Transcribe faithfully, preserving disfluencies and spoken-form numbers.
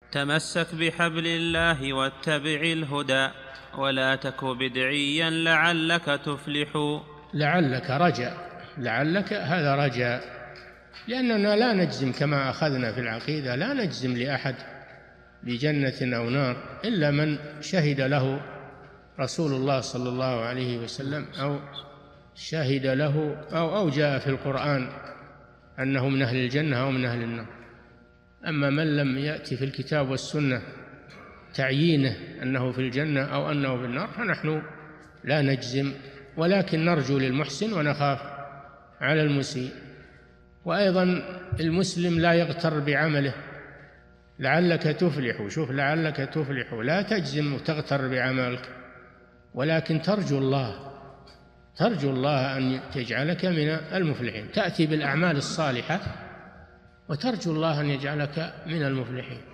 تمسك بحبل الله واتبع الهدى ولا تك بدعيا لعلك تفلح. لعلك رجاء، لعلك هذا رجاء، لأننا لا نجزم كما أخذنا في العقيدة، لا نجزم لأحد بجنة أو نار إلا من شهد له رسول الله صلى الله عليه وسلم أو شهد له أو أو جاء في القرآن أنه من أهل الجنة أو من أهل النار. أما من لم يأتي في الكتاب والسنة تعيينه أنه في الجنة أو أنه في النار فنحن لا نجزم، ولكن نرجو للمحسن ونخاف على المسيء. وأيضا المسلم لا يغتر بعمله، لعلك تفلح، شوف لعلك تفلح، لا تجزم وتغتر بعملك، ولكن ترجو الله، ترجو الله أن يجعلك من المفلحين، تأتي بالأعمال الصالحة وترجو الله أن يجعلك من المفلحين.